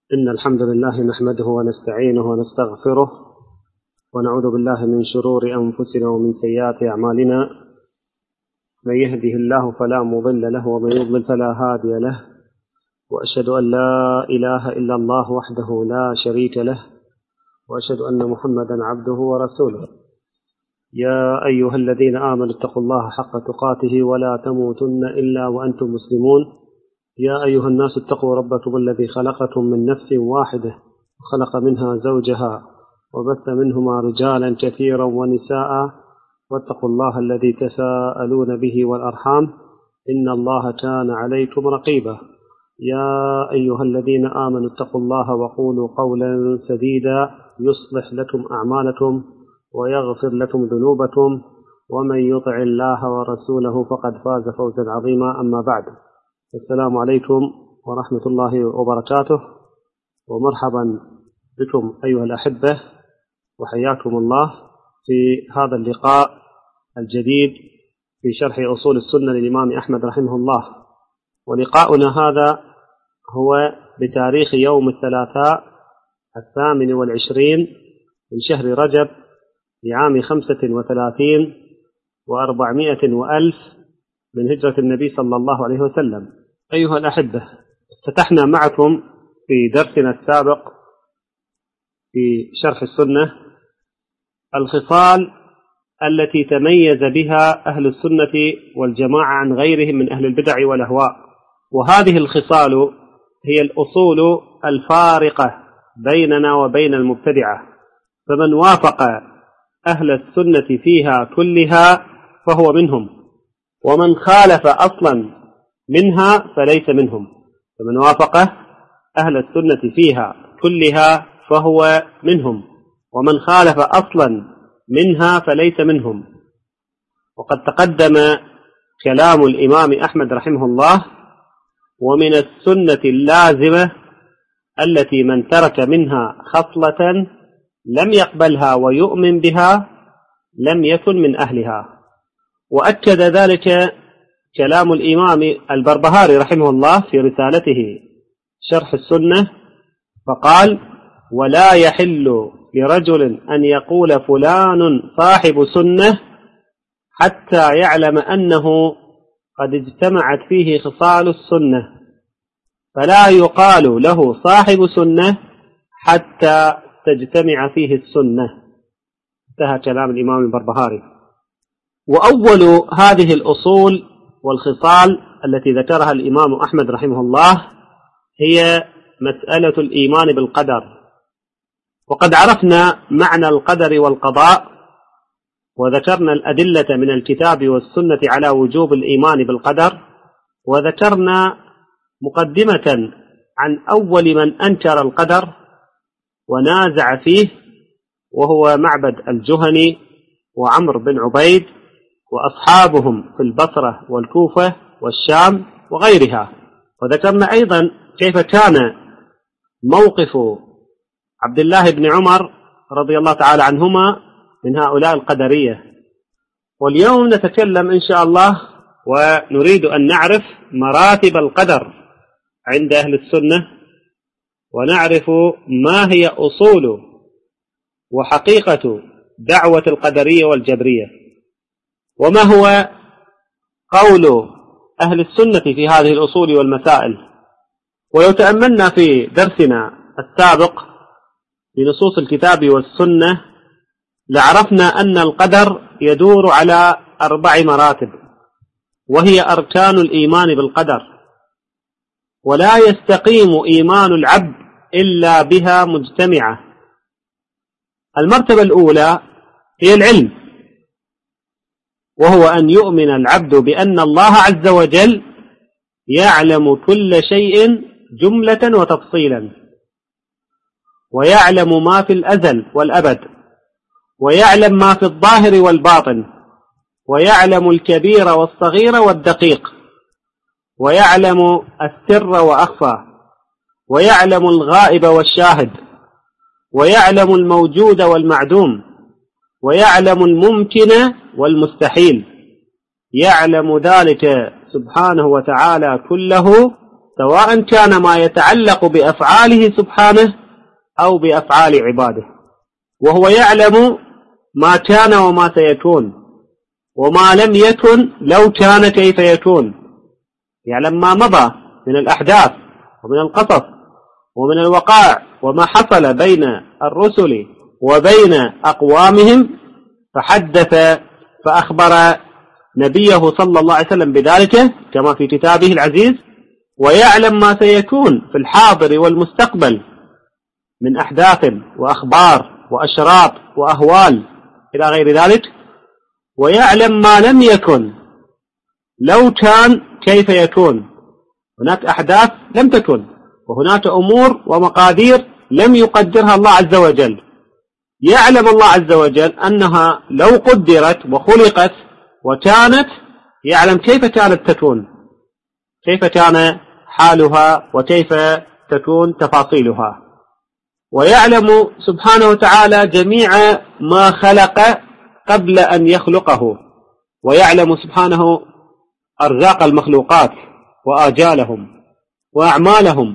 إن الحمد لله نحمده ونستعينه ونستغفره ونعوذ بالله من شرور أنفسنا ومن سيئات أعمالنا. من يهده الله فلا مضل له ومن يضلل فلا هادي له، وأشهد أن لا إله إلا الله وحده لا شريك له، وأشهد أن محمدا عبده ورسوله. يا أيها الذين آمنوا اتقوا الله حق تقاته ولا تموتن إلا وأنتم مسلمون. يا أيها الناس اتقوا ربكم الذي خلقكم من نفس واحدة وخلق منها زوجها وبث منهما رجالا كثيرا ونساء، واتقوا الله الذي تساءلون به والأرحام إن الله كان عليكم رقيبا. يا أيها الذين آمنوا اتقوا الله وقولوا قولا سديدا يصلح لكم أعمالكم ويغفر لكم ذنوبكم، ومن يطع الله ورسوله فقد فاز فوزا عظيما. أما بعد، السلام عليكم ورحمة الله وبركاته، ومرحبا بكم أيها الأحبة، وحياكم الله في هذا اللقاء الجديد في شرح أصول السنة للإمام أحمد رحمه الله. ولقاؤنا هذا هو بتاريخ يوم الثلاثاء 28 من شهر رجب لعام 35 و400 وألف من هجرة النبي صلى الله عليه وسلم. أيها الأحبة، افتتحنا معكم في درسنا السابق في شرح السنة الخصال التي تميز بها أهل السنة والجماعة عن غيرهم من أهل البدع والأهواء، وهذه الخصال هي الأصول الفارقة بيننا وبين المبتدعة، فمن وافق أهل السنة فيها كلها فهو منهم، ومن خالف أصلا منها فليس منهم. فمن وافق أهل السنة فيها كلها فهو منهم، ومن خالف أصلا منها فليس منهم. وقد تقدم كلام الإمام أحمد رحمه الله: ومن السنة اللازمة التي من ترك منها خصلة لم يقبلها ويؤمن بها لم يكن من أهلها. وأكد ذلك كلام الإمام البربهاري رحمه الله في رسالته شرح السنة، فقال: ولا يحل لرجل أن يقول فلان صاحب سنة حتى يعلم أنه قد اجتمعت فيه خصال السنة، فلا يقال له صاحب سنة حتى تجتمع فيه السنة. انتهى كلام الإمام البربهاري. وأول هذه الأصول والخصال التي ذكرها الإمام أحمد رحمه الله هي مسألة الإيمان بالقدر. وقد عرفنا معنى القدر والقضاء، وذكرنا الأدلة من الكتاب والسنة على وجوب الإيمان بالقدر، وذكرنا مقدمة عن أول من أنكر القدر ونازع فيه، وهو معبد الجهني وعمرو بن عبيد وأصحابهم في البصرة والكوفة والشام وغيرها. وذكرنا أيضا كيف كان موقف عبد الله بن عمر رضي الله تعالى عنهما من هؤلاء القدرية. واليوم نتكلم إن شاء الله ونريد أن نعرف مراتب القدر عند أهل السنة، ونعرف ما هي أصول وحقيقة دعوة القدرية والجبرية، وما هو قول أهل السنة في هذه الأصول والمسائل. ولو تأملنا في درسنا السابق بنصوص الكتاب والسنة لعرفنا أن القدر يدور على 4 مراتب، وهي أركان الإيمان بالقدر، ولا يستقيم إيمان العبد إلا بها مجتمعة. المرتبة الأولى هي العلم، وهو أن يؤمن العبد بأن الله عز وجل يعلم كل شيء جملة وتفصيلا، ويعلم ما في الأزل والأبد، ويعلم ما في الظاهر والباطن، ويعلم الكبير والصغير والدقيق، ويعلم السر وأخفى، ويعلم الغائب والشاهد، ويعلم الموجود والمعدوم، ويعلم الممكن والمستحيل. يعلم ذلك سبحانه وتعالى كله سواء كان ما يتعلق بأفعاله سبحانه أو بأفعال عباده، وهو يعلم ما كان وما سيكون، وما لم يكن لو كان كيف يكون، يعلم ما مضى من الأحداث ومن القصص ومن الوقائع وما حصل بين الرسل وبين أقوامهم، فحدث فأخبر نبيه صلى الله عليه وسلم بذلك كما في كتابه العزيز، ويعلم ما سيكون في الحاضر والمستقبل من أحداث وأخبار وأشراط وأهوال إلى غير ذلك، ويعلم ما لم يكن لو كان كيف يكون. هناك أحداث لم تكن، وهناك أمور ومقادير لم يقدرها الله عز وجل، يعلم الله عز وجل أنها لو قدرت وخلقت وكانت، يعلم كيف كانت تكون، كيف كان حالها وكيف تكون تفاصيلها، ويعلم سبحانه وتعالى جميع ما خلق قبل أن يخلقه، ويعلم سبحانه أرزاق المخلوقات وآجالهم وأعمالهم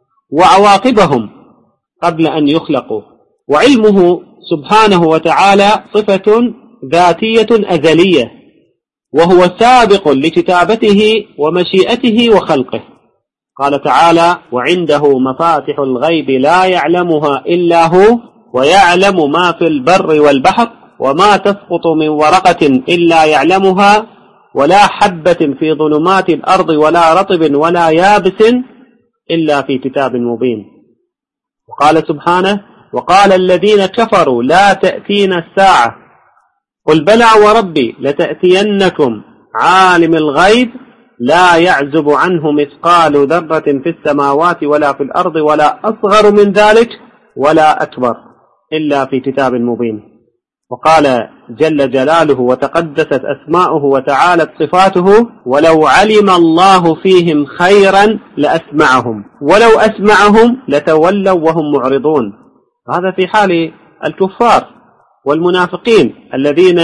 وعواقبهم قبل أن يخلقوا. وعلمه سبحانه وتعالى صفة ذاتية أزلية، وهو سابق لكتابته ومشيئته وخلقه. قال تعالى: وعنده مفاتح الغيب لا يعلمها إلا هو ويعلم ما في البر والبحر وما تسقط من ورقة إلا يعلمها ولا حبة في ظلمات الأرض ولا رطب ولا يابس إلا في كتاب مبين. وقال سبحانه: وقال الذين كفروا لا تأتينا الساعة قل بلى وربي لتأتينكم عالم الغيب لا يعزب عنه مثقال ذرة في السماوات ولا في الأرض ولا أصغر من ذلك ولا أكبر إلا في كتاب مبين. وقال جل جلاله وتقدست أسماؤه وتعالت صفاته: ولو علم الله فيهم خيرا لأسمعهم ولو أسمعهم لتولوا وهم معرضون. هذا في حال الكفار والمنافقين الذين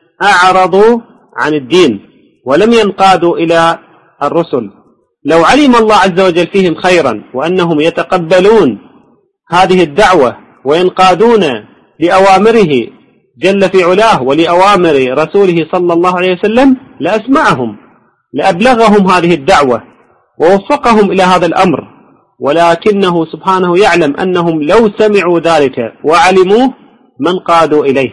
أعرضوا عن الدين ولم ينقادوا إلى الرسل. لو علم الله عز وجل فيهم خيرا وأنهم يتقبلون هذه الدعوة وينقادون لأوامره جل في علاه ولأوامر رسوله صلى الله عليه وسلم لأسمعهم، لأبلغهم هذه الدعوة ووفقهم إلى هذا الأمر، ولكنه سبحانه يعلم أنهم لو سمعوا ذلك وعلموه ما انقادوا إليه.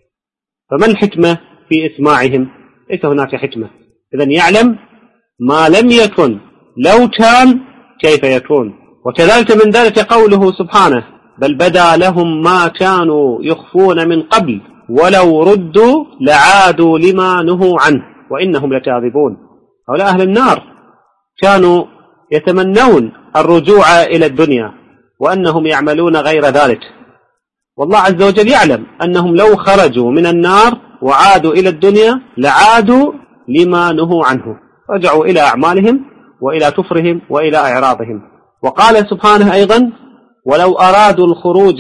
فما الحكمة في إسماعهم؟ ليس هناك حكمة. إذن يعلم ما لم يكن لو كان كيف يكون. وكذلك من ذلك قوله سبحانه: بل بدا لهم ما كانوا يخفون من قبل ولو ردوا لعادوا لما نهوا عنه وإنهم لكاذبون. هؤلاء أهل النار كانوا يتمنون الرجوع إلى الدنيا وأنهم يعملون غير ذلك، والله عز وجل يعلم أنهم لو خرجوا من النار وعادوا إلى الدنيا لعادوا لما نهوا عنه، رجعوا إلى أعمالهم وإلى كفرهم وإلى إعراضهم. وقال سبحانه أيضا: ولو أرادوا الخروج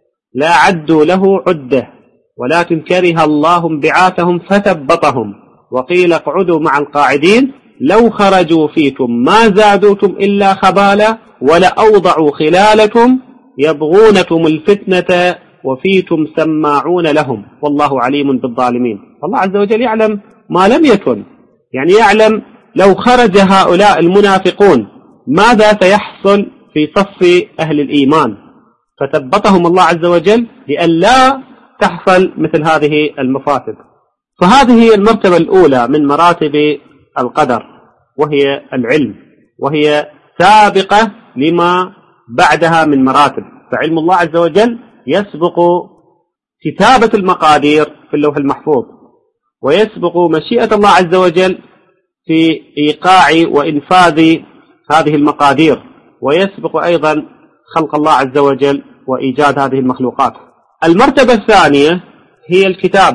لأعدوا له عدة ولكن كره الله انبعاثهم فثبطهم وقيل اقعدوا مع القاعدين لو خرجوا فيكم ما زادوكم إلا خبالا ولأوضعوا خلالكم يبغونكم الفتنة وفيكم سماعون لهم والله عليم بالظالمين. الله عز وجل يعلم ما لم يكن، يعني يعلم لو خرج هؤلاء المنافقون ماذا سيحصل في صف أهل الإيمان، فثبتهم الله عز وجل لئلا تحصل مثل هذه المفاسد. فهذه هي المرتبة الأولى من مراتب القدر، وهي العلم، وهي سابقة لما بعدها من مراتب. فعلم الله عز وجل يسبق كتابة المقادير في اللوح المحفوظ، ويسبق مشيئة الله عز وجل في إيقاع وإنفاذ هذه المقادير، ويسبق أيضا خلق الله عز وجل وإيجاد هذه المخلوقات. المرتبة الثانية هي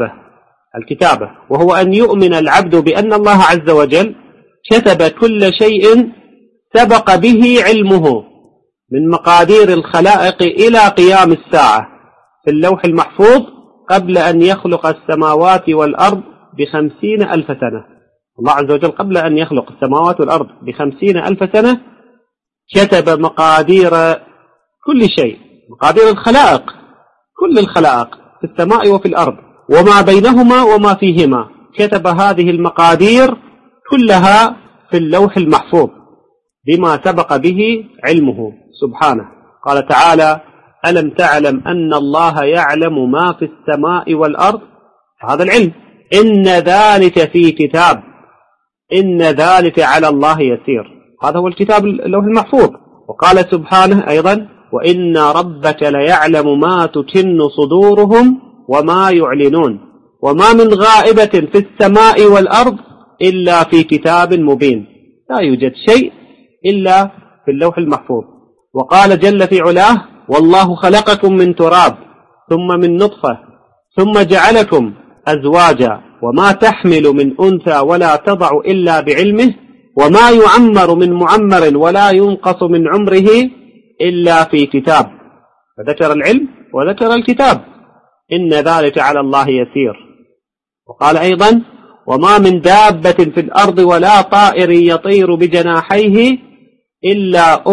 الكتابة، وهو أن يؤمن العبد بأن الله عز وجل كتب كل شيء سبق به علمه من مقادير الخلائق إلى قيام الساعة في اللوح المحفوظ قبل أن يخلق السماوات والأرض ب50,000 سنة. الله عز وجل قبل أن يخلق السماوات والأرض ب50,000 سنة كتب مقادير كل شيء، مقادير الخلائق، كل الخلائق في السماء وفي الأرض وما بينهما وما فيهما، كتب هذه المقادير كلها في اللوح المحفوظ بما سبق به علمه سبحانه. قال تعالى: ألم تعلم أن الله يعلم ما في السماء والأرض؟ هذا العلم، إن ذلك في كتاب، إن ذلك على الله يسير، هذا هو الكتاب اللوح المحفوظ. وقال سبحانه أيضا: وإن ربك ليعلم ما تكن صدورهم وما يعلنون، وما من غائبة في السماء والأرض إلا في كتاب مبين. لا يوجد شيء إلا في اللوح المحفوظ. وقال جل في علاه: والله خلقكم من تراب ثم من نطفة ثم جعلكم أزواجا وما تحمل من أنثى ولا تضع إلا بعلمه وما يعمر من معمر ولا ينقص من عمره إلا في كتاب. فذكر العلم وذكر الكتاب، إن ذلك على الله يسير. وقال أيضا: وما من دابة في الأرض ولا طائر يطير بجناحيه إلا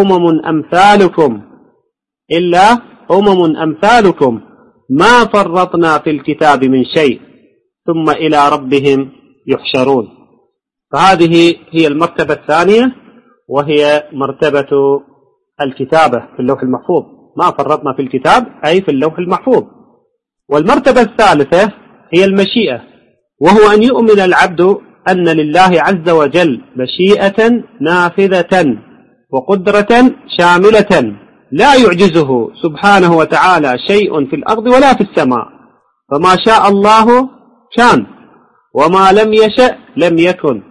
أمم أمثالكم ما فرطنا في الكتاب من شيء ثم إلى ربهم يحشرون. فهذه هي المرتبة الثانية، وهي مرتبة الكتابة في اللوح المحفوظ، ما فرطنا في الكتاب أي في اللوح المحفوظ. والمرتبة الثالثة هي المشيئة، وهو أن يؤمن العبد أن لله عز وجل مشيئة نافذة وقدرة شاملة لا يعجزه سبحانه وتعالى شيء في الأرض ولا في السماء، فما شاء الله كان وما لم يشأ لم يكن.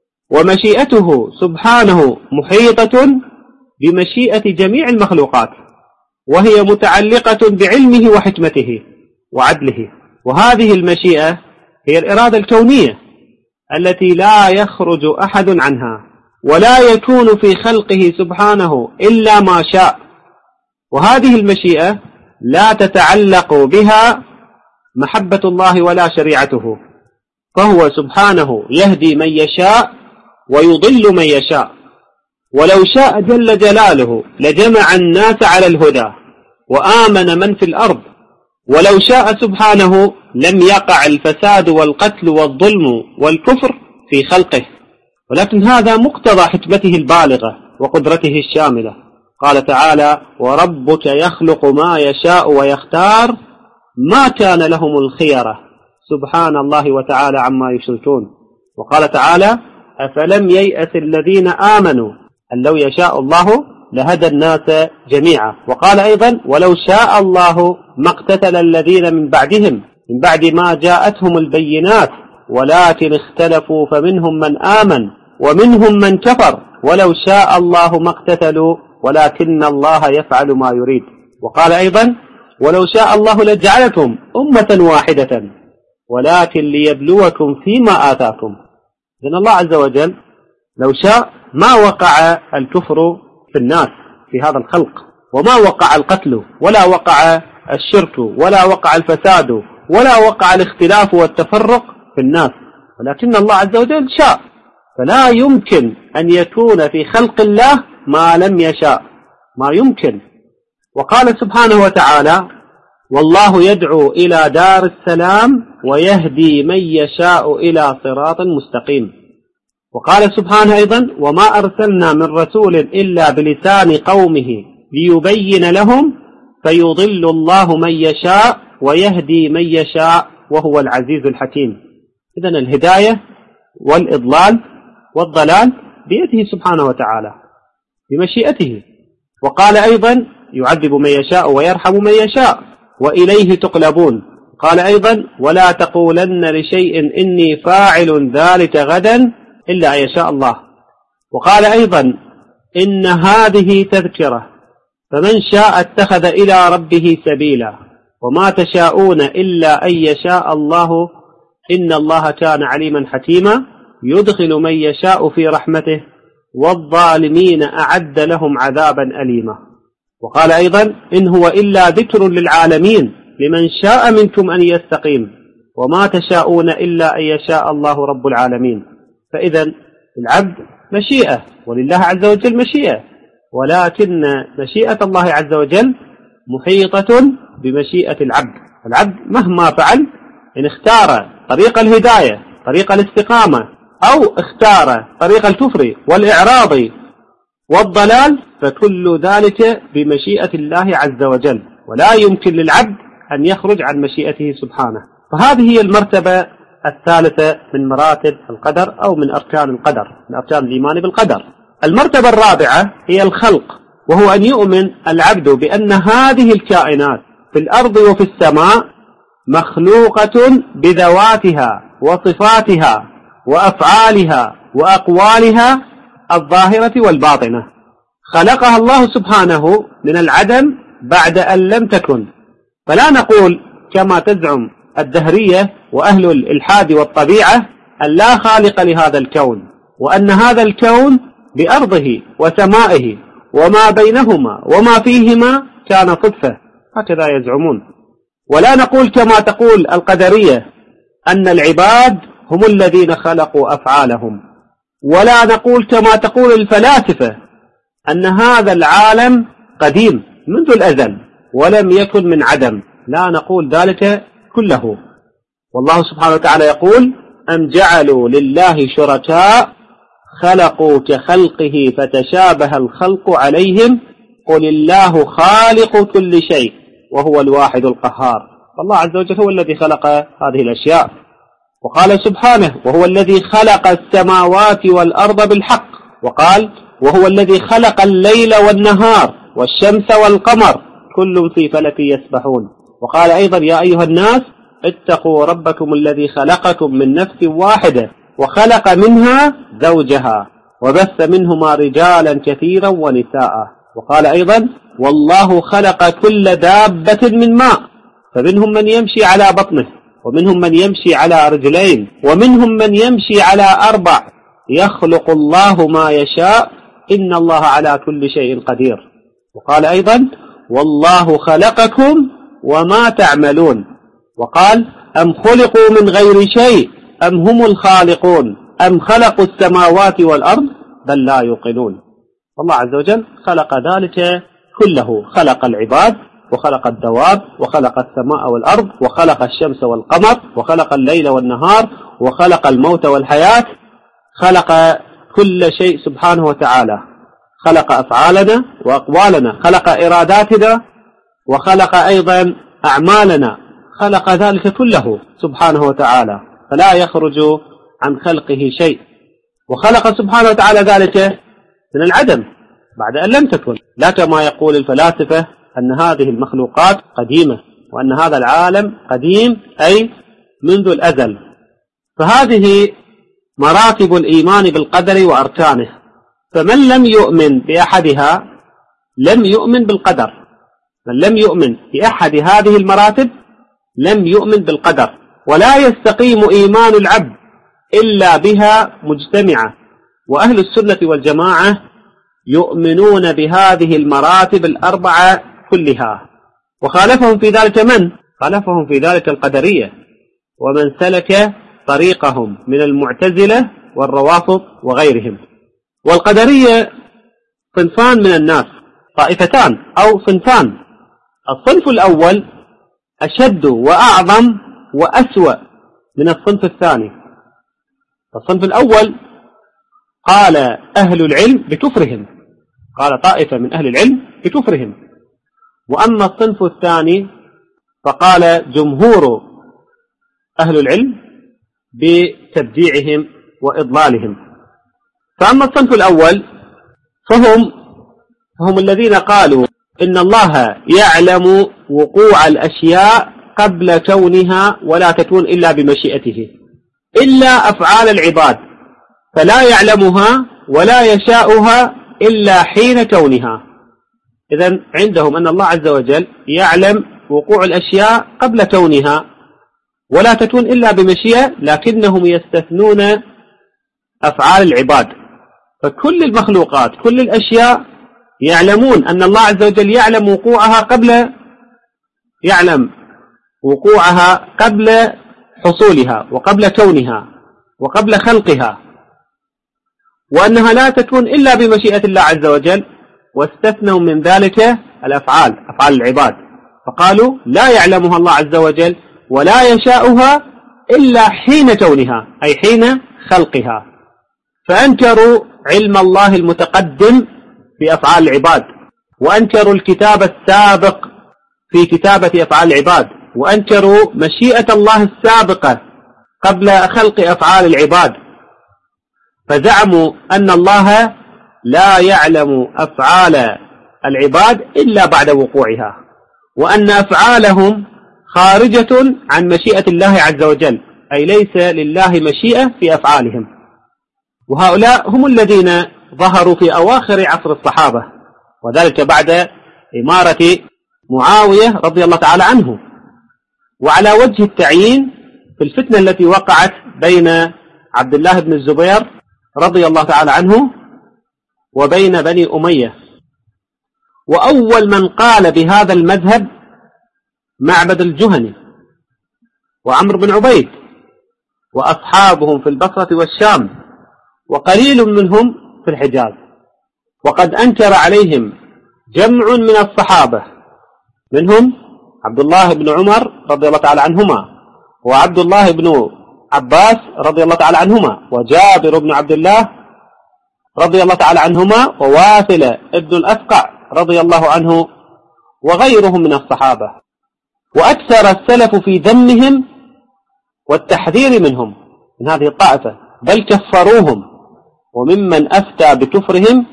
ومشيئته سبحانه محيطة بمشيئة جميع المخلوقات، وهي متعلقة بعلمه وحكمته وعدله. وهذه المشيئة هي الإرادة الكونية التي لا يخرج أحد عنها، ولا يكون في خلقه سبحانه إلا ما شاء. وهذه المشيئة لا تتعلق بها محبة الله ولا شريعته، فهو سبحانه يهدي من يشاء ويضل من يشاء. ولو شاء جل جلاله لجمع الناس على الهدى وآمن من في الأرض، ولو شاء سبحانه لم يقع الفساد والقتل والظلم والكفر في خلقه، ولكن هذا مقتضى حكمته البالغة وقدرته الشاملة. قال تعالى: وربك يخلق ما يشاء ويختار ما كان لهم الخيرة سبحان الله وتعالى عما يشركون. وقال تعالى: أفلم ييأس الذين آمنوا أن لو يشاء الله لهدى الناس جميعا. وقال أيضا: ولو شاء الله ما اقتتل الذين من بعدهم من بعد ما جاءتهم البينات ولكن اختلفوا فمنهم من آمن ومنهم من كفر ولو شاء الله ما اقتتلوا ولكن الله يفعل ما يريد. وقال أيضا: ولو شاء الله لجعلكم أمة واحدة ولكن ليبلوكم فيما آتاكم. إذن الله عز وجل لو شاء ما وقع الكفر في الناس في هذا الخلق، وما وقع القتل ولا وقع الشرك ولا وقع الفساد ولا وقع الاختلاف والتفرق في الناس، ولكن الله عز وجل شاء، فلا يمكن أن يكون في خلق الله ما لم يشاء، ما يمكن. وقال سبحانه وتعالى: والله يدعو إلى دار السلام ويهدي من يشاء إلى صراط مستقيم. وقال سبحانه أيضا: وما أرسلنا من رسول إلا بلسان قومه ليبين لهم فيضل الله من يشاء ويهدي من يشاء وهو العزيز الحكيم. إذن الهداية والإضلال والضلال بيده سبحانه وتعالى بمشيئته. وقال أيضا: يعذب من يشاء ويرحم من يشاء وإليه تقلبون. قال أيضا: ولا تقولن لشيء إني فاعل ذلك غدا إلا أن يشاء الله. وقال أيضا: إن هذه تذكرة فمن شاء اتخذ إلى ربه سبيلا وما تشاءون إلا أن يشاء الله إن الله كان عليما حكيما يدخل من يشاء في رحمته والظالمين أعد لهم عذابا أليما. وقال أيضا: إن هو إلا ذكر للعالمين لمن شاء منكم أن يستقيم وما تشاءون إلا أن يشاء الله رب العالمين. فإذا العبد مشيئة ولله عز وجل مشيئة، ولكن مشيئة الله عز وجل محيطة بمشيئة العبد. العبد مهما فعل إن اختار طريق الهداية طريق الاستقامة أو اختار طريق الكفر والإعراض والضلال فكل ذلك بمشيئة الله عز وجل، ولا يمكن للعبد أن يخرج عن مشيئته سبحانه. فهذه هي المرتبة الثالثة من مراتب القدر أو من أركان القدر، من أركان الإيمان بالقدر. المرتبة الرابعة هي الخلق، وهو أن يؤمن العبد بأن هذه الكائنات في الأرض وفي السماء مخلوقة بذواتها وصفاتها وأفعالها وأقوالها الظاهرة والباطنة، خلقها الله سبحانه من العدم بعد أن لم تكن. فلا نقول كما تزعم الدهرية وأهل الإلحاد والطبيعة أن لا خالق لهذا الكون، وأن هذا الكون بأرضه وسمائه وما بينهما وما فيهما كان صدفة، هكذا يزعمون. ولا نقول كما تقول القدرية أن العباد هم الذين خلقوا أفعالهم، ولا نقول كما تقول الفلاسفة أن هذا العالم قديم منذ الأزل ولم يكن من عدم، لا نقول ذلك كله. والله سبحانه وتعالى يقول: أم جعلوا لله شركاء خلقوا كخلقه فتشابه الخلق عليهم قل الله خالق كل شيء وهو الواحد القهار. الله عز وجل هو الذي خلق هذه الأشياء، وقال سبحانه: وهو الذي خلق السماوات والأرض بالحق، وقال: وهو الذي خلق الليل والنهار والشمس والقمر كل في فلك يسبحون. وقال أيضا: يا أيها الناس اتقوا ربكم الذي خلقكم من نفس واحدة وخلق منها زوجها وبث منهما رجالا كثيرا ونساء. وقال أيضا: والله خلق كل دابة من ماء فمنهم من يمشي على بطنه ومنهم من يمشي على رجلين ومنهم من يمشي على 4 يخلق الله ما يشاء إن الله على كل شيء قدير. وقال أيضا: والله خلقكم وما تعملون. وقال: أم خلقوا من غير شيء أم هم الخالقون أم خلقوا السماوات والأرض بل لا يوقنون. الله عز وجل خلق ذلك كله، خلق العباد وخلق الدواب وخلق السماء والأرض وخلق الشمس والقمر وخلق الليل والنهار وخلق الموت والحياة، خلق كل شيء سبحانه وتعالى، خلق أفعالنا وأقوالنا، خلق إراداتنا وخلق أيضا أعمالنا، خلق ذلك كله سبحانه وتعالى، فلا يخرج عن خلقه شيء. وخلق سبحانه وتعالى ذلك من العدم بعد أن لم تكن، لا كما يقول الفلاسفة أن هذه المخلوقات قديمة وأن هذا العالم قديم أي منذ الأزل. فهذه مراتب الإيمان بالقدر وأركانه، فمن لم يؤمن بأحدها لم يؤمن بالقدر. من لم يؤمن بأحد هذه المراتب لم يؤمن بالقدر، ولا يستقيم إيمان العبد إلا بها مجتمعة. وأهل السنة والجماعة يؤمنون بهذه المراتب الأربعة كلها. وخالفهم في ذلك من؟ خالفهم في ذلك القدرية ومن سلك طريقهم من المعتزلة والروافض وغيرهم. والقدرية صنفان من الناس، طائفتان أو صنفان. الصنف الأول أشد وأعظم وأسوأ من الصنف الثاني. الصنف الأول قال أهل العلم بكفرهم، قال طائفة من أهل العلم بكفرهم. وأما الصنف الثاني فقال جمهور أهل العلم بتبديعهم وإضلالهم. فأما الصنف الأول فهم الذين قالوا إن الله يعلم وقوع الأشياء قبل كونها ولا تكون إلا بمشيئته، إلا أفعال العباد فلا يعلمها ولا يشاؤها إلا حين كونها. إذن عندهم أن الله عز وجل يعلم وقوع الأشياء قبل كونها ولا تكون إلا بمشيئة، لكنهم يستثنون أفعال العباد. فكل المخلوقات كل الأشياء يعلمون أن الله عز وجل يعلم وقوعها قبل حصولها وقبل كونها وقبل خلقها، وأنها لا تكون إلا بمشيئة الله عز وجل، واستثنوا من ذلك الأفعال، أفعال العباد، فقالوا لا يعلمها الله عز وجل ولا يشاؤها إلا حين كونها، أي حين خلقها، فأنكروا علم الله المتقدم في أفعال العباد، وأنكروا الكتاب السابق في كتابة أفعال العباد، وأنكروا مشيئة الله السابقة قبل خلق أفعال العباد، فزعموا أن الله لا يعلم أفعال العباد إلا بعد وقوعها، وأن أفعالهم خارجة عن مشيئة الله عز وجل، أي ليس لله مشيئة في أفعالهم. وهؤلاء هم الذين ظهروا في أواخر عصر الصحابة، وذلك بعد إمارة معاوية رضي الله تعالى عنه، وعلى وجه التعيين في الفتنة التي وقعت بين عبد الله بن الزبير رضي الله تعالى عنه وبين بني أمية. وأول من قال بهذا المذهب معبد الجهني وعمرو بن عبيد وأصحابهم في البصرة والشام، وقليل منهم في الحجاز، وقد أنكر عليهم جمع من الصحابة، منهم عبد الله بن عمر رضي الله تعالى عنهما، وعبد الله بن عباس رضي الله تعالى عنهما، وجابر بن عبد الله رضي الله تعالى عنهما، وواثلة ابن الأفقع رضي الله عنه، وغيرهم من الصحابة. وأكثر السلف في ذمهم والتحذير منهم، من هذه الطائفة، بل كفروهم. وممن أفتى بكفرهم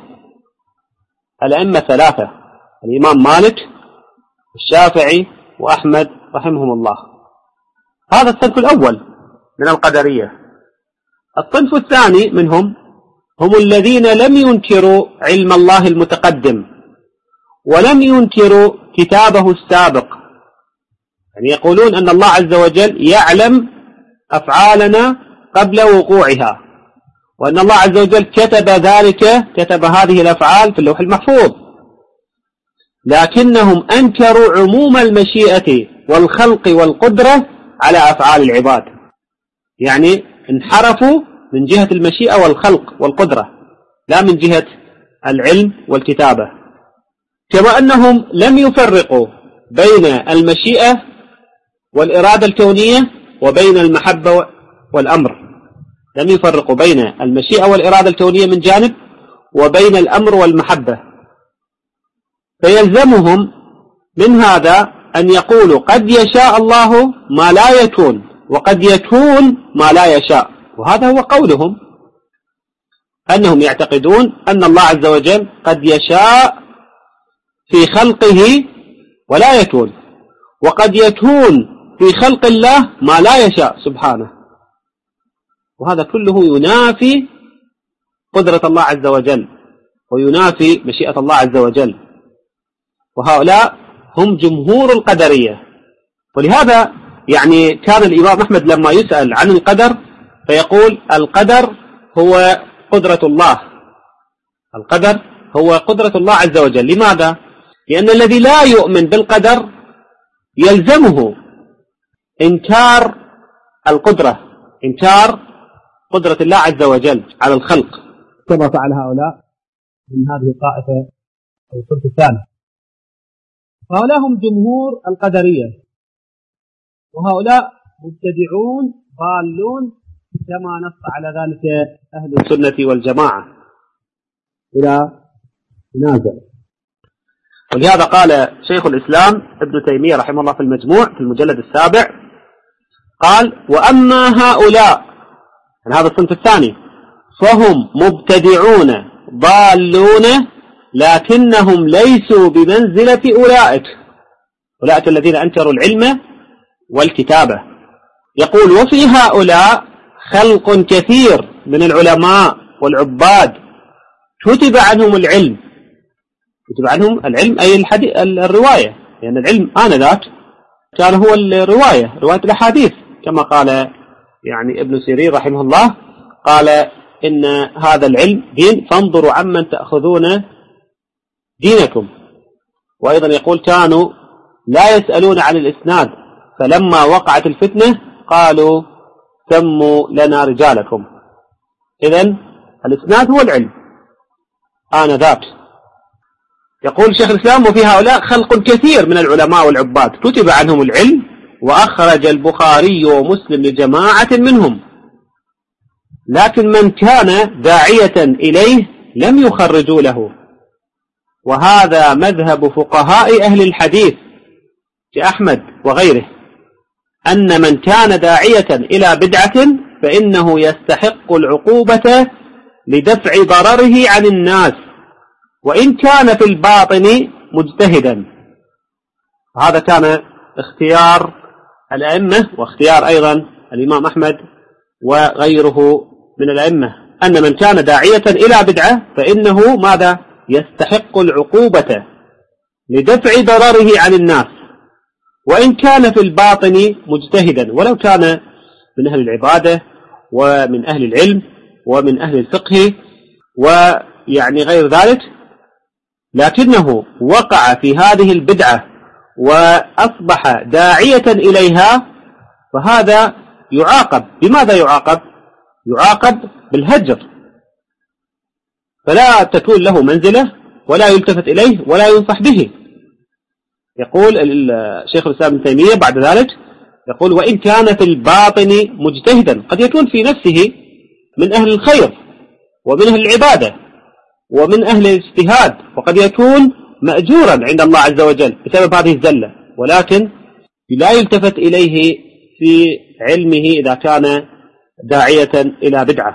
الأئمة ثلاثة: الإمام مالك، الشافعي، وأحمد رحمهم الله. هذا الصنف الأول من القدرية. الصنف الثاني منهم هم الذين لم ينكروا علم الله المتقدم، ولم ينكروا كتابه السابق، يعني يقولون أن الله عز وجل يعلم أفعالنا قبل وقوعها، وأن الله عز وجل كتب ذلك، كتب هذه الأفعال في اللوح المحفوظ، لكنهم أنكروا عموم المشيئة والخلق والقدرة على أفعال العباد، يعني انحرفوا من جهة المشيئة والخلق والقدرة، لا من جهة العلم والكتابة. كما أنهم لم يفرقوا بين المشيئة والإرادة الكونية وبين المحبة والأمر، لم يفرقوا بين المشيئة والإرادة الكونية من جانب وبين الأمر والمحبة، فيلزمهم من هذا أن يقولوا قد يشاء الله ما لا يكون، وقد يكون ما لا يشاء. وهذا هو قولهم، أنهم يعتقدون أن الله عز وجل قد يشاء في خلقه ولا يكون، وقد يكون في خلق الله ما لا يشاء سبحانه، وهذا كله ينافي قدرة الله عز وجل وينافي مشيئة الله عز وجل. وهؤلاء هم جمهور القدرية. ولهذا يعني كان الإمام أحمد لما يسأل عن القدر فيقول القدر هو قدرة الله، القدر هو قدرة الله عز وجل. لماذا؟ لأن الذي لا يؤمن بالقدر يلزمه إنكار القدرة، إنكار قدرة الله عز وجل على الخلق، كما فعل هؤلاء من هذه الطائفة أو الصنف الثاني. فهؤلاء هم جمهور القدرية، وهؤلاء مبتدعون ضالون كما نص على ذلك أهل السنة والجماعة إلى نازل. ولهذا قال شيخ الإسلام ابن تيمية رحمه الله في المجموع في المجلد 7 قال: وأما هؤلاء، يعني هذا الصنف الثاني، فهم مبتدعون ضالون لكنهم ليسوا بمنزلة أولئك الذين أنكروا العلم والكتابة. يقول: وفي هؤلاء خلق كثير من العلماء والعباد كتب عنهم العلم، كتب عنهم العلم أي الرواية، لأن يعني العلم آنذاك كان هو الرواية، رواية الأحاديث، كما قال يعني ابن سيرين رحمه الله قال: إن هذا العلم دين فانظروا عمن تأخذون دينكم. وأيضا يقول: كانوا لا يسألون عن الإسناد، فلما وقعت الفتنة قالوا: سموا لنا رجالكم. إذن الإسناد هو العلم آنذاك. يقول شيخ الإسلام: وفي هؤلاء خلق كثير من العلماء والعباد كتب عنهم العلم، وأخرج البخاري ومسلم لجماعة منهم، لكن من كان داعية إليه لم يخرجوا له. وهذا مذهب فقهاء أهل الحديث كأحمد وغيره، أن من كان داعية إلى بدعة فإنه يستحق العقوبة لدفع ضرره عن الناس، وإن كان في الباطن مجتهدا. هذا كان اختيار الأئمة، واختيار أيضا الإمام أحمد وغيره من الأئمة، أن من كان داعية إلى بدعة فإنه ماذا؟ يستحق العقوبة لدفع ضرره عن الناس، وإن كان في الباطن مجتهدا، ولو كان من أهل العبادة ومن أهل العلم ومن أهل الفقه ويعني غير ذلك، لكنه وقع في هذه البدعة وأصبح داعية إليها، فهذا يعاقب. بماذا يعاقب؟ يعاقب بالهجر، فلا تكون له منزلة ولا يلتفت إليه ولا ينصح به. يقول الشيخ الإسلام ابن تيمية بعد ذلك، يقول: وإن كان في الباطن مجتهدا، قد يكون في نفسه من أهل الخير ومن أهل العبادة ومن أهل الاجتهاد، وقد يكون مأجورا عند الله عز وجل بسبب هذه الزلة، ولكن لا يلتفت إليه في علمه إذا كان داعية إلى بدعة.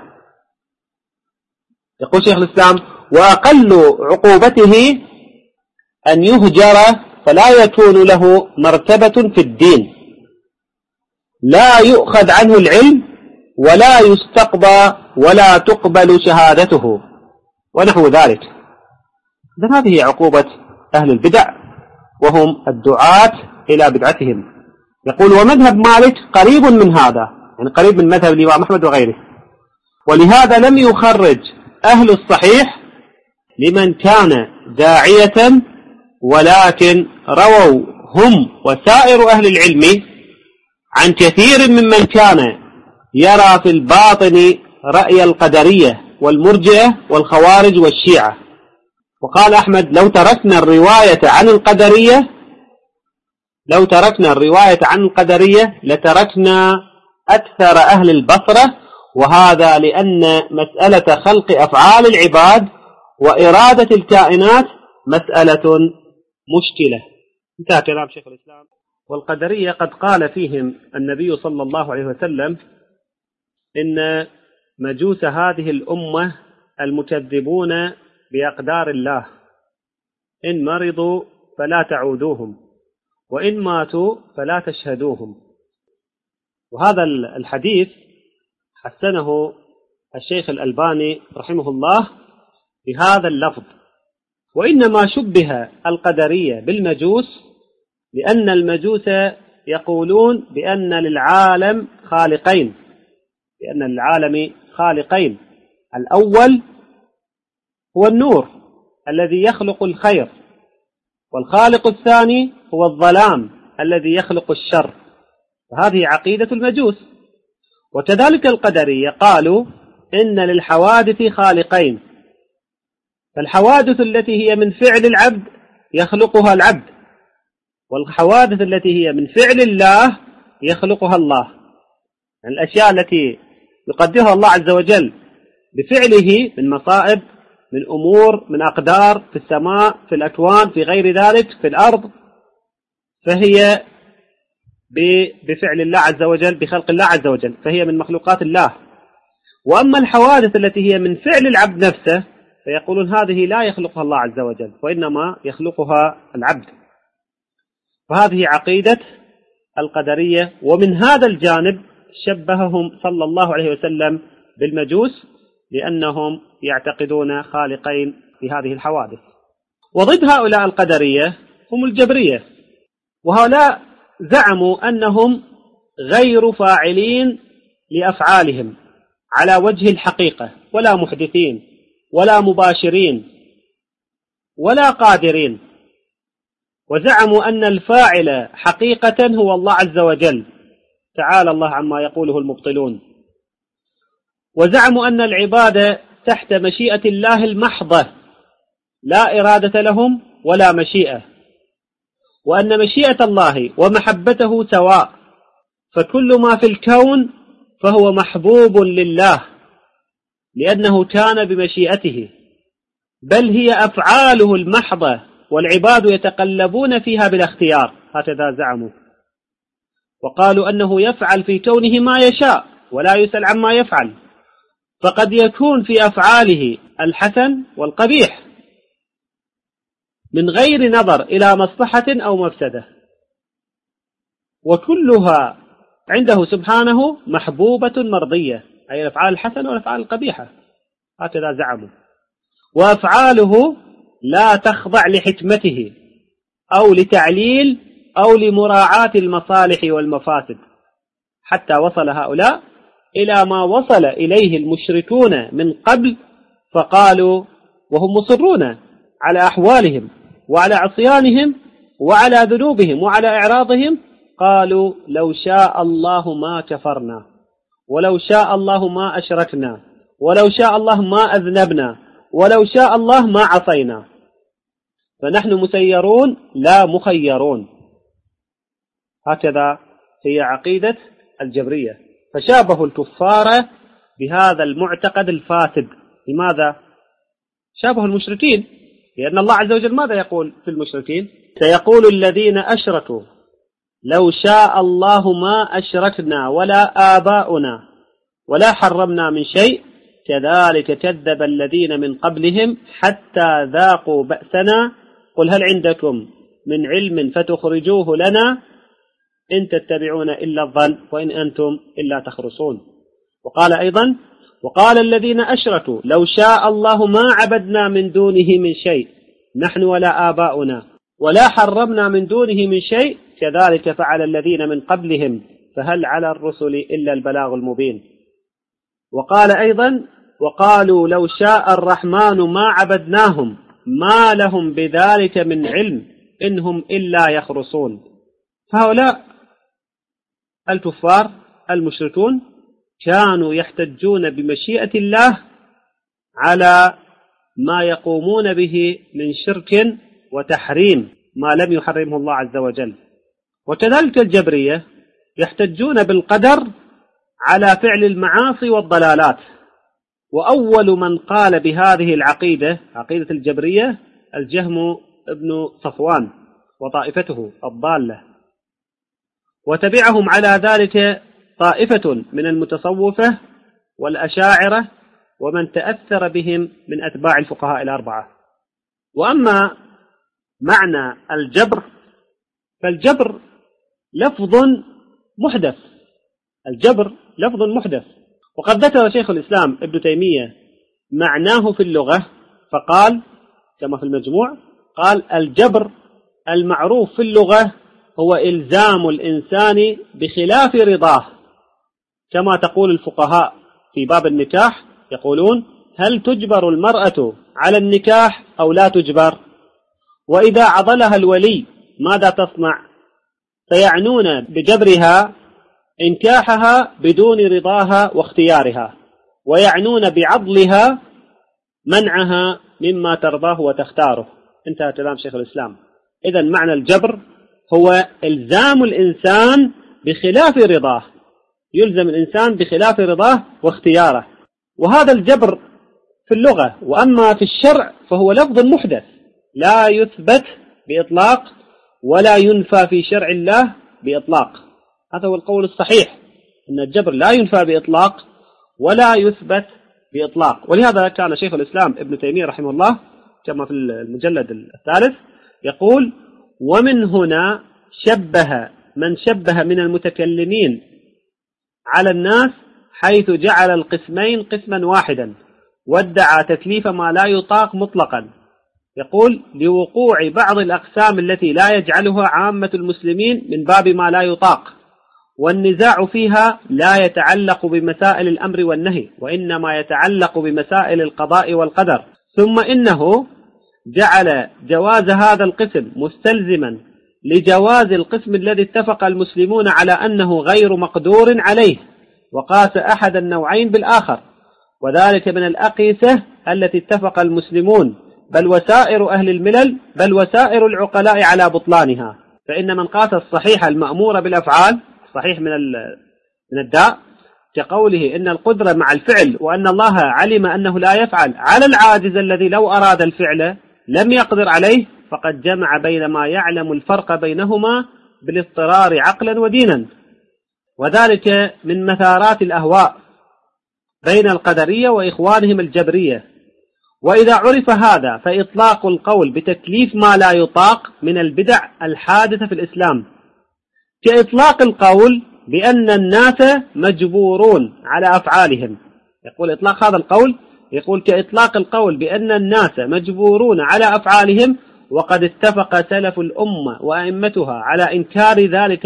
يقول شيخ الإسلام: وأقل عقوبته أن يهجر، فلا يكون له مرتبة في الدين، لا يؤخذ عنه العلم ولا يستقضى ولا تقبل شهادته ونحو ذلك. إذن هذه عقوبة أهل البدع، وهم الدعاة إلى بدعتهم. يقول: ومذهب مالك قريب من هذا، يعني قريب من مذهب الإمام أحمد وغيره، ولهذا لم يخرج أهل الصحيح لمن كان داعية، ولكن رووا هم وسائر أهل العلم عن كثير ممن كان يرى في الباطن رأي القدرية والمرجئة والخوارج والشيعة. وقال أحمد: لو تركنا الرواية عن القدرية لتركنا أكثر أهل البصرة، وهذا لأن مسألة خلق أفعال العباد وإرادة الكائنات مسألة مشكلة. انتهى كلام شيخ الإسلام. والقدرية قد قال فيهم النبي صلى الله عليه وسلم: إن مجوس هذه الأمة المكذبون بأقدار الله، إن مرضوا فلا تعودوهم، وإن ماتوا فلا تشهدوهم. وهذا الحديث حسنه الشيخ الألباني رحمه الله بهذا اللفظ. وإنما شبه القدرية بالمجوس لأن المجوس يقولون بأن للعالم خالقين، الأول هو النور الذي يخلق الخير، والخالق الثاني هو الظلام الذي يخلق الشر، وهذه عقيدة المجوس. وكذلك القدرية قالوا إن للحوادث خالقين، فالحوادث التي هي من فعل العبد يخلقها العبد، والحوادث التي هي من فعل الله يخلقها الله. يعني الأشياء التي يقدرها الله عز وجل بفعله من مصائب، من أمور، من أقدار في السماء، في الأكوان، في غير ذلك، في الأرض، فهي بفعل الله عز وجل، بخلق الله عز وجل، فهي من مخلوقات الله. وأما الحوادث التي هي من فعل العبد نفسه فيقولون هذه لا يخلقها الله عز وجل، وإنما يخلقها العبد. فهذه عقيدة القدرية. ومن هذا الجانب شبههم صلى الله عليه وسلم بالمجوس، لأنهم يعتقدون خالقين في هذه الحوادث. وضد هؤلاء القدرية هم الجبرية، وهؤلاء زعموا أنهم غير فاعلين لأفعالهم على وجه الحقيقة، ولا محدثين ولا مباشرين ولا قادرين، وزعموا أن الفاعل حقيقة هو الله عز وجل، تعالى الله عما يقوله المبطلون. وزعموا أن العبادة تحت مشيئة الله المحضة، لا إرادة لهم ولا مشيئة، وأن مشيئة الله ومحبته سواء، فكل ما في الكون فهو محبوب لله لأنه كان بمشيئته، بل هي أفعاله المحضة والعباد يتقلبون فيها بلا اختيار، هكذا زعموا، وقالوا أنه يفعل في كونه ما يشاء ولا يسأل عما يفعل، فقد يكون في أفعاله الحسن والقبيح من غير نظر إلى مصلحة أو مفسدة، وكلها عنده سبحانه محبوبة مرضية، أي الأفعال الحسنة والأفعال القبيحة، هكذا زعموا. وأفعاله لا تخضع لحكمته أو لتعليل أو لمراعاة المصالح والمفاسد، حتى وصل هؤلاء إلى ما وصل إليه المشركون من قبل، فقالوا وهم مصرون على أحوالهم وعلى عصيانهم وعلى ذنوبهم وعلى إعراضهم، قالوا لو شاء الله ما كفرنا، ولو شاء الله ما أشركنا، ولو شاء الله ما أذنبنا، ولو شاء الله ما عصينا، فنحن مسيرون لا مخيرون. هكذا هي عقيدة الجبرية، فشابهوا الكفار بهذا المعتقد الفاسد. لماذا؟ شابهوا المشركين، لأن الله عز وجل ماذا يقول في المشركين؟ سيقول الذين أشركوا لو شاء الله ما أشركنا ولا آباؤنا ولا حرمنا من شيء كذلك كذب الذين من قبلهم حتى ذاقوا بأسنا قل هل عندكم من علم فتخرجوه لنا إن تتبعون إلا الظن وإن أنتم إلا تخرصون. وقال أيضا وقال الذين أشركوا لو شاء الله ما عبدنا من دونه من شيء نحن ولا آباؤنا ولا حرمنا من دونه من شيء كذلك فعل الذين من قبلهم فهل على الرسل إلا البلاغ المبين. وقال أيضا وقالوا لو شاء الرحمن ما عبدناهم ما لهم بذلك من علم إنهم إلا يخرصون. فهؤلاء الكفار المشركون كانوا يحتجون بمشيئة الله على ما يقومون به من شرك وتحريم ما لم يحرمه الله عز وجل. وكذلك الجبرية يحتجون بالقدر على فعل المعاصي والضلالات. وأول من قال بهذه العقيدة عقيدة الجبرية الجهم ابن صفوان وطائفته الضالة، وتبعهم على ذلك طائفة من المتصوفة والأشاعرة ومن تأثر بهم من أتباع الفقهاء الأربعة. وأما معنى الجبر فالجبر لفظ محدث، الجبر لفظ محدث، وقد ذكر شيخ الإسلام ابن تيمية معناه في اللغة فقال كما في المجموع قال الجبر المعروف في اللغة هو إلزام الإنسان بخلاف رضاه، كما تقول الفقهاء في باب النكاح يقولون هل تجبر المرأة على النكاح أو لا تجبر؟ وإذا عضلها الولي ماذا تصنع؟ فيعنون بجبرها إنكاحها بدون رضاها واختيارها، ويعنون بعضلها منعها مما ترضاه وتختاره. انتهى كلام شيخ الإسلام. إذن معنى الجبر هو إلزام الإنسان بخلاف رضاه، يلزم الإنسان بخلاف رضاه واختياره، وهذا الجبر في اللغة. وأما في الشرع فهو لفظ محدث لا يثبت بإطلاق ولا ينفى في شرع الله بإطلاق. هذا هو القول الصحيح، أن الجبر لا ينفى بإطلاق ولا يثبت بإطلاق. ولهذا كان شيخ الإسلام ابن تيمية رحمه الله كما في المجلد الثالث يقول ومن هنا شبه من شبه من المتكلمين على الناس حيث جعل القسمين قسما واحدا وادعى تكليف ما لا يطاق مطلقا. يقول لوقوع بعض الأقسام التي لا يجعلها عامة المسلمين من باب ما لا يطاق، والنزاع فيها لا يتعلق بمسائل الأمر والنهي وإنما يتعلق بمسائل القضاء والقدر. ثم إنه جعل جواز هذا القسم مستلزما لجواز القسم الذي اتفق المسلمون على أنه غير مقدور عليه، وقاس أحد النوعين بالآخر، وذلك من الأقيسة التي اتفق المسلمون بل وسائر أهل الملل بل وسائر العقلاء على بطلانها. فإن من قاس الصحيح المأمور بالأفعال صحيح من الداء كقوله إن القدرة مع الفعل وأن الله علم أنه لا يفعل على العاجز الذي لو أراد الفعل لم يقدر عليه، فقد جمع بين ما يعلم الفرق بينهما بالاضطرار عقلا ودينا، وذلك من مثارات الأهواء بين القدرية وإخوانهم الجبرية. وإذا عرف هذا فإطلاق القول بتكليف ما لا يطاق من البدع الحادثة في الإسلام، كإطلاق القول بأن الناس مجبورون على أفعالهم. يقول إطلاق هذا القول يقول كإطلاق القول بأن الناس مجبورون على أفعالهم، وقد اتفق سلف الأمة وأئمتها على إنكار ذلك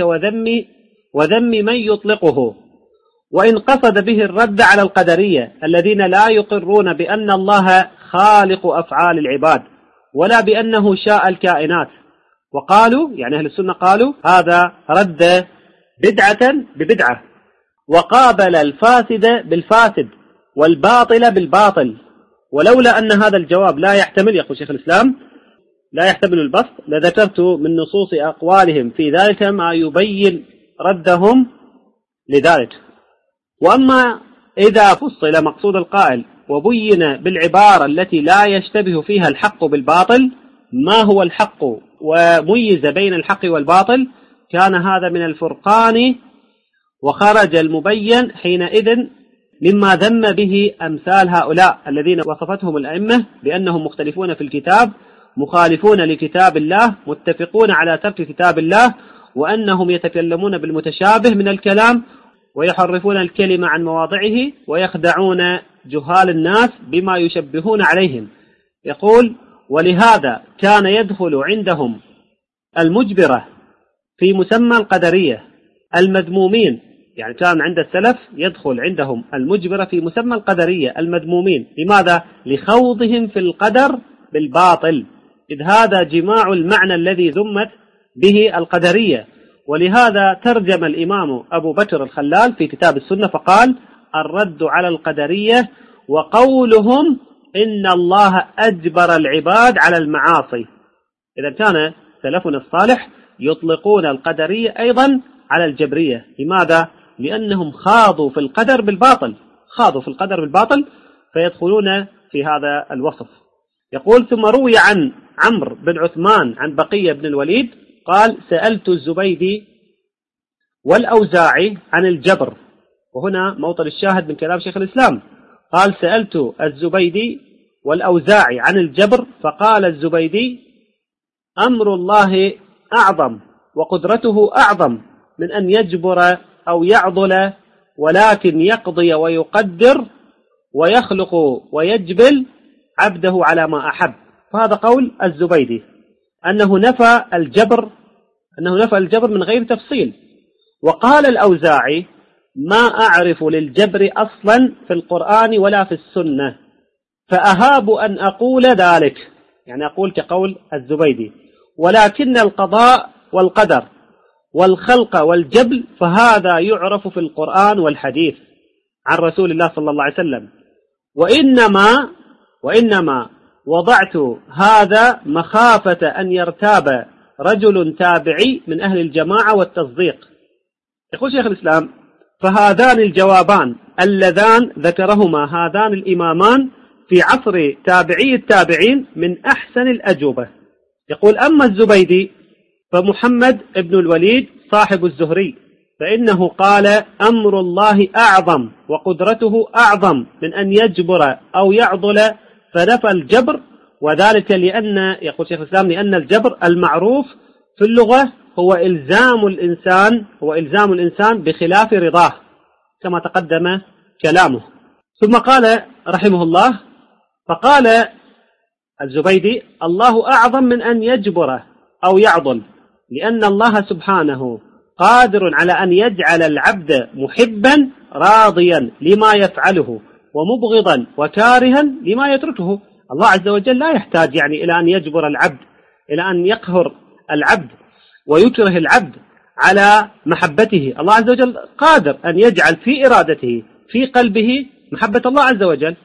وذم من يطلقه، وإن قصد به الرد على القدرية الذين لا يقرون بأن الله خالق أفعال العباد ولا بأنه شاء الكائنات. وقالوا يعني أهل السنة قالوا هذا رد بدعة ببدعة، وقابل الفاسد بالفاسد والباطل بالباطل. ولولا أن هذا الجواب لا يحتمل، يقول شيخ الإسلام، لا يحتمل البسط، لذكرت من نصوص أقوالهم في ذلك ما يبين ردهم لذلك. وأما إذا فصل مقصود القائل وبين بالعبارة التي لا يشتبه فيها الحق بالباطل ما هو الحق وميز بين الحق والباطل، كان هذا من الفرقان، وخرج المبين حينئذ مما ذم به أمثال هؤلاء الذين وصفتهم الأئمة بأنهم مختلفون في الكتاب، مخالفون لكتاب الله، متفقون على ترك كتاب الله، وأنهم يتكلمون بالمتشابه من الكلام ويحرفون الكلمة عن مواضعه ويخدعون جهال الناس بما يشبهون عليهم. يقول ولهذا كان يدخل عندهم المجبرة في مسمى القدرية المذمومين، يعني كان عند السلف يدخل عندهم المجبرة في مسمى القدرية المذمومين. لماذا؟ لخوضهم في القدر بالباطل، إذ هذا جماع المعنى الذي ذمت به القدرية. ولهذا ترجم الإمام أبو بكر الخلال في كتاب السنة فقال الرد على القدرية وقولهم إن الله أجبر العباد على المعاصي. إذا كان سلفنا الصالح يطلقون القدرية أيضا على الجبرية. لماذا؟ لأنهم خاضوا في القدر بالباطل فيدخلون في هذا الوصف. يقول ثم روي عن عمرو بن عثمان عن بقية بن الوليد قال سألت الزبيدي والأوزاعي عن الجبر، وهنا موطن الشاهد من كلام شيخ الإسلام. قال سألت الزبيدي والأوزاعي عن الجبر، فقال الزبيدي أمر الله أعظم وقدرته أعظم من أن يجبر أو يعضل، ولكن يقضي ويقدر ويخلق ويجبل عبده على ما أحب. فهذا قول الزبيدي أنه نفى الجبر من غير تفصيل. وقال الأوزاعي ما أعرف للجبر أصلا في القرآن ولا في السنة، فأهاب أن أقول ذلك، يعني أقول كقول الزبيدي، ولكن القضاء والقدر والخلق والجبل فهذا يعرف في القرآن والحديث عن رسول الله صلى الله عليه وسلم، وإنما وضعت هذا مخافة أن يرتاب رجل تابعي من أهل الجماعة والتصديق. يقول شيخ الإسلام فهذان الجوابان اللذان ذكرهما هذان الإمامان في عصر تابعي التابعين من أحسن الأجوبة. يقول أما الزبيدي فمحمد ابن الوليد صاحب الزهري، فإنه قال أمر الله أعظم وقدرته أعظم من أن يجبر أو يعضل، فنفى الجبر، وذلك يقول شيخ الإسلام لأن الجبر المعروف في اللغة هو إلزام الإنسان بخلاف رضاه كما تقدم كلامه. ثم قال رحمه الله فقال الزبيدي الله أعظم من أن يجبر أو يعضل، لأن الله سبحانه قادر على أن يجعل العبد محبا راضيا لما يفعله ومبغضا وكارها لما يتركه. الله عز وجل لا يحتاج إلى أن يجبر العبد، إلى أن يقهر العبد ويكره العبد على محبته. الله عز وجل قادر أن يجعل في إرادته في قلبه محبة الله عز وجل.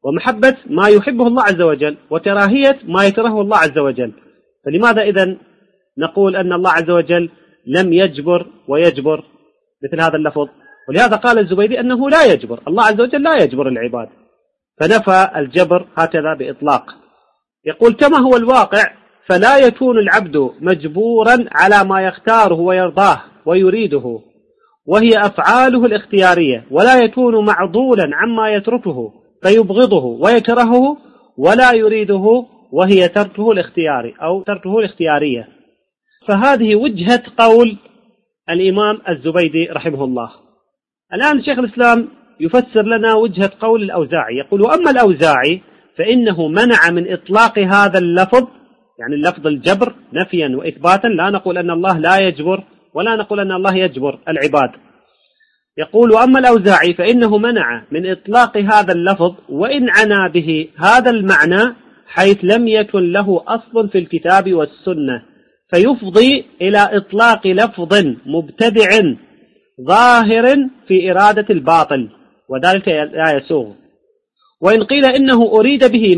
ومحبة ما يحبه الله عز وجل وكراهية ما يكرهه الله عز وجل. فلماذا إذن نقول أن الله عز وجل لم يجبر ويجبر مثل هذا اللفظ؟ ولهذا قال الزبيدي أنه لا يجبر، الله عز وجل لا يجبر العباد، فنفى الجبر هكذا بإطلاق. يقول كما هو الواقع فلا يكون العبد مجبورا على ما يختاره ويرضاه ويريده وهي أفعاله الاختيارية، ولا يكون معضولا عما يتركه فيبغضه ويكرهه ولا يريده وهي تركه الاختياري أو تركه الاختيارية. فهذه وجهة قول الإمام الزبيدي رحمه الله. الآن شيخ الإسلام يفسر لنا وجهة قول الأوزاعي، يقول وأما الأوزاعي فإنه منع من إطلاق هذا اللفظ، يعني اللفظ الجبر نفيا وإثباتا، لا نقول أن الله لا يجبر ولا نقول أن الله يجبر العباد. يقول وأما الأوزاعي فإنه منع من إطلاق هذا اللفظ وإن عنا به هذا المعنى حيث لم يكن له أصل في الكتاب والسنة، فيفضي إلى إطلاق لفظ مبتدع ظاهر في إرادة الباطل وذلك لا يسوغ. وإن قيل إنه أريد به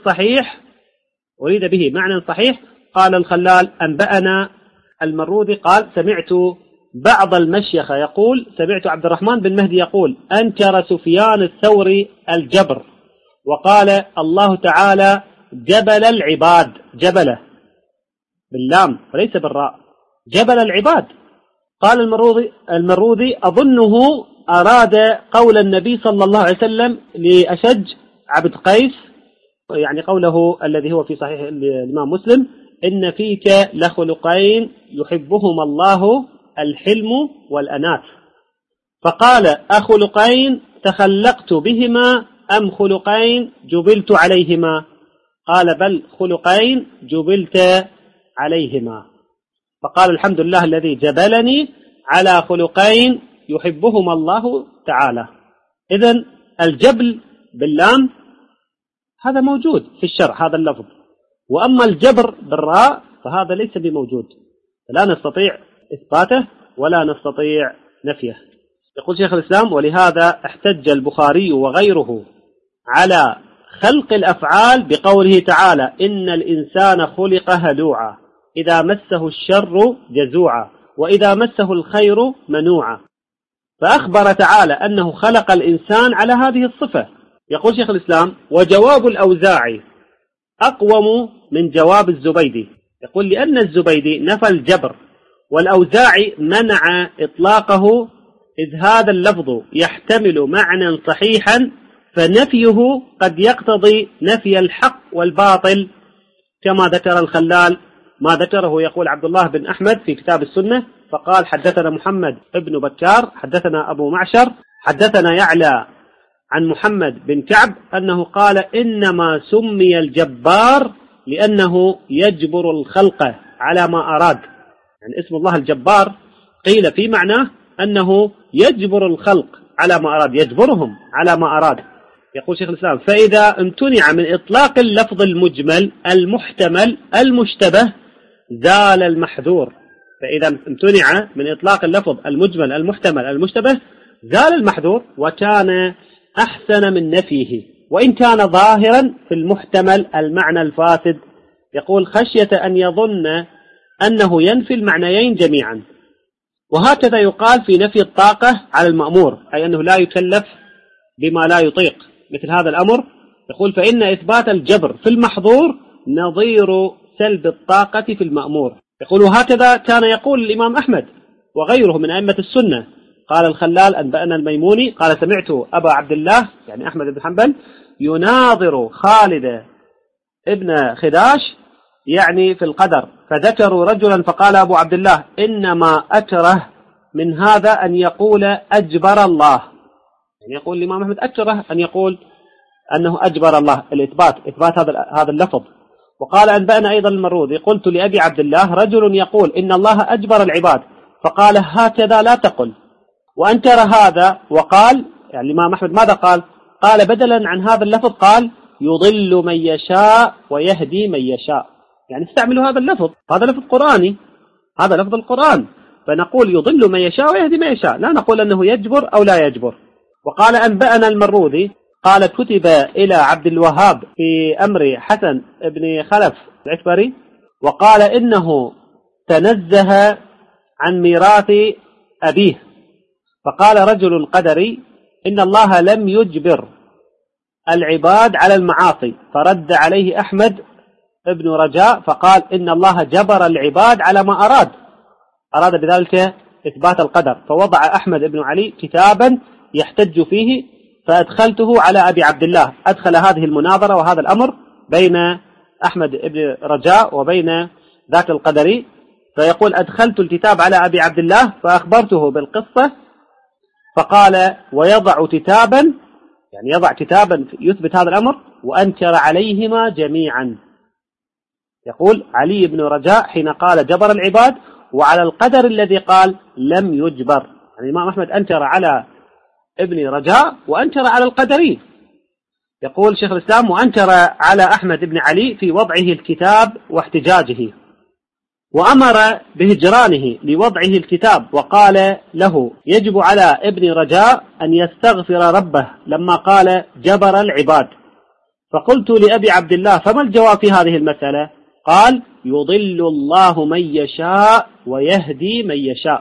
معنى صحيح قال الخلال أنبأنا المرودي قال سمعت بعض المشيخة يقول، سمعت عبد الرحمن بن مهدي يقول أنكر سفيان الثوري الجبر وقال الله تعالى جبل العباد، جبله باللام وليس بالراء، جبل العباد. قال المرودي أظنه أراد قول النبي صلى الله عليه وسلم لأشج عبد قيس، يعني قوله الذي هو في صحيح الإمام مسلم إن فيك لخلقين يحبهما الله الحلم والأنات، فقال أخلقين تخلقت بهما أم خلقين جبلت عليهما؟ قال بل خلقين جبلت عليهما. فقال الحمد لله الذي جبلني على خلقين يحبهما الله تعالى. إذن الجبل باللام هذا موجود في الشرع هذا اللفظ، وأما الجبر بالراء فهذا ليس بموجود، لا نستطيع إثباته ولا نستطيع نفيه. يقول شيخ الإسلام ولهذا احتج البخاري وغيره على خلق الأفعال بقوله تعالى إن الإنسان خلق هلوعا إذا مسه الشر جزوعا وإذا مسه الخير منوعا، فأخبر تعالى أنه خلق الإنسان على هذه الصفة. يقول شيخ الإسلام وجواب الأوزاعي أقوم من جواب الزبيدي، يقول لأن الزبيدي نفى الجبر والأوزاعي منع إطلاقه إذ هذا اللفظ يحتمل معنى صحيحا فنفيه قد يقتضي نفي الحق والباطل كما ذكر الخلال ما ذكره. يقول عبد الله بن أحمد في كتاب السنة فقال حدثنا محمد بن بكار حدثنا أبو معشر حدثنا يعلى عن محمد بن كعب أنه قال إنما سمي الجبار لأنه يجبر الخلق على ما أراد، يعني اسم الله الجبار قيل في معناه أنه يجبر الخلق على ما أراد، يجبرهم على ما أراد. يقول شيخ الإسلام فإذا امتنع من إطلاق اللفظ المجمل المحتمل المشتبه زال المحذور، فإذا امتنع من إطلاق اللفظ المجمل المحتمل المشتبه زال المحذور وكان أحسن من نفيه وإن كان ظاهرا في المحتمل المعنى الفاسد. يقول خشية أن يظن أنه ينفي المعنيين جميعا. وهكذا يقال في نفي الطاقة على المأمور، أي أنه لا يكلف بما لا يطيق مثل هذا الأمر. يقول فإن إثبات الجبر في المحظور نظير سلب الطاقة في المأمور. يقول وهكذا كان يقول الإمام أحمد وغيره من أئمة السنة. قال الخلال أنبأنا الميموني قال سمعت أبا عبد الله يعني أحمد بن حنبل يناظر خالد ابن خداش يعني في القدر، فذكروا رجلا فقال أبو عبد الله إنما أكره من هذا أن يقول أجبر الله، يعني يقول الإمام أحمد أكره أن يقول أنه أجبر الله، إثبات هذا اللفظ. وقال أنبأنا أيضا المرودي قلت لأبي عبد الله رجل يقول إن الله أجبر العباد فقال هكذا لا تقل، وأنكر هذا وقال يعني الإمام أحمد ماذا قال؟ قال بدلا عن هذا اللفظ قال يضل من يشاء ويهدي من يشاء، يعني استعملوا هذا اللفظ، هذا لفظ قرآني، هذا لفظ القرآن، فنقول يضل من يشاء ويهدي من يشاء، لا نقول أنه يجبر أو لا يجبر. وقال أنبأنا المرودي قال كتب إلى عبد الوهاب في أمر حسن بن خلف العكبري وقال إنه تنزه عن ميراث أبيه، فقال رجل قدري إن الله لم يجبر العباد على المعاصي، فرد عليه أحمد بن رجاء فقال إن الله جبر العباد على ما أراد بذلك إثبات القدر. فوضع أحمد بن علي كتابا يحتج فيه فأدخلته على أبي عبد الله، أدخل هذه المناظرة وهذا الأمر بين أحمد بن رجاء وبين ذاك القدري، فيقول أدخلت الكتاب على أبي عبد الله فأخبرته بالقصة، فقال ويضع كتابا، يعني يضع كتابا يثبت هذا الأمر، وأنكر عليهما جميعا. يقول علي بن رجاء حين قال جبر العباد وعلى القدر الذي قال لم يجبر، يعني الإمام أحمد أنكر على ابن رجاء وأنكر على القدري. يقول شيخ الإسلام وأنكر على أحمد بن علي في وضعه الكتاب واحتجاجه، وأمر بهجرانه لوضعه الكتاب، وقال له يجب على ابن رجاء أن يستغفر ربه لما قال جبر العباد. فقلت لأبي عبد الله فما الجواب في هذه المسألة؟ قال يضل الله من يشاء ويهدي من يشاء.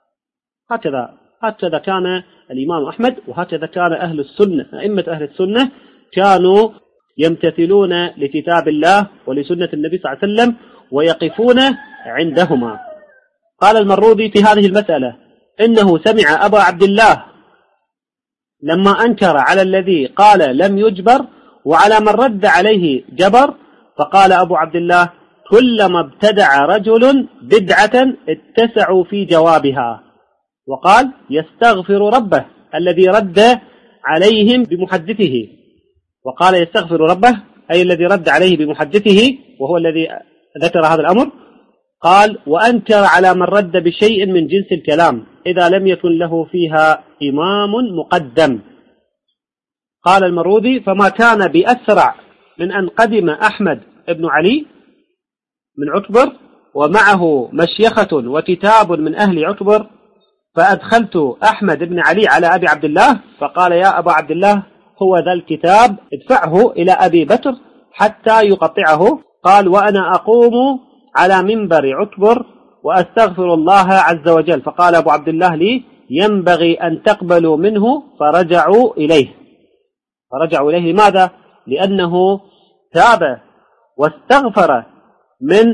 هكذا كان الإمام أحمد، وهكذا كان أهل السنة، أئمة أهل السنة كانوا يمتثلون لكتاب الله ولسنة النبي صلى الله عليه وسلم ويقفون عندهما. قال المروذي في هذه المسألة إنه سمع أبا عبد الله لما أنكر على الذي قال لم يجبر وعلى من رد عليه جبر، فقال أبو عبد الله كلما ابتدع رجل بدعة اتسعوا في جوابها، وقال يستغفر ربه الذي رد عليهم بمحدثه، وقال يستغفر ربه أي الذي رد عليه بمحدثه وهو الذي ذكر هذا الأمر. قال وأنكر على من رد بشيء من جنس الكلام إذا لم يكن له فيها إمام مقدم. قال المروذي فما كان بأسرع من أن قدم أحمد بن علي من عتبر ومعه مشيخة وكتاب من أهل عتبر، فأدخلت أحمد بن علي على أبي عبد الله فقال يا أبا عبد الله هو ذا الكتاب ادفعه إلى أبي بكر حتى يقطعه. قال وأنا أقوم على منبر عتبر وأستغفر الله عز وجل، فقال أبو عبد الله لي ينبغي أن تقبلوا منه، فرجعوا إليه. لماذا؟ لأنه تاب واستغفر من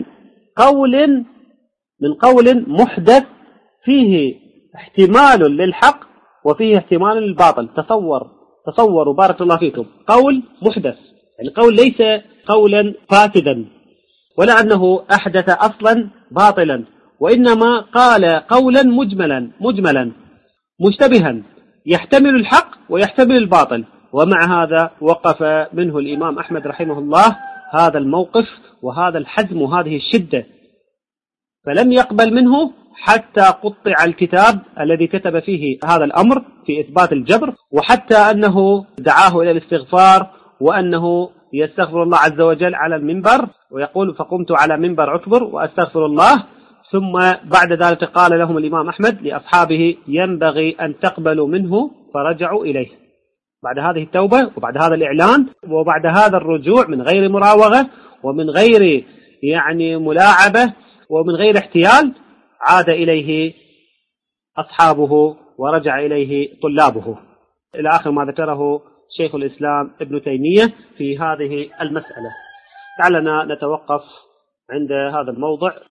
قول محدث فيه احتمال للحق وفيه احتمال للباطل. تصوروا بارك الله فيكم، قول محدث، يعني قول ليس قولا فاسدا ولا أنه أحدث أصلا باطلا، وإنما قال قولا مجملا مشتبها يحتمل الحق ويحتمل الباطل، ومع هذا وقف منه الإمام أحمد رحمه الله هذا الموقف وهذا الحزم وهذه الشدة، فلم يقبل منه حتى قطع الكتاب الذي كتب فيه هذا الأمر في إثبات الجبر، وحتى أنه دعاه إلى الاستغفار وأنه يستغفر الله عز وجل على المنبر، ويقول فقمت على منبر عتبر وأستغفر الله. ثم بعد ذلك قال لهم الإمام أحمد لأصحابه ينبغي أن تقبلوا منه، فرجعوا إليه. بعد هذه التوبة وبعد هذا الإعلان وبعد هذا الرجوع من غير مراوغة ومن غير ملاعبة ومن غير احتيال، عاد إليه أصحابه ورجع إليه طلابه، إلى آخر ما ذكره شيخ الإسلام ابن تيمية في هذه المسألة. لعلنا نتوقف عند هذا الموضع.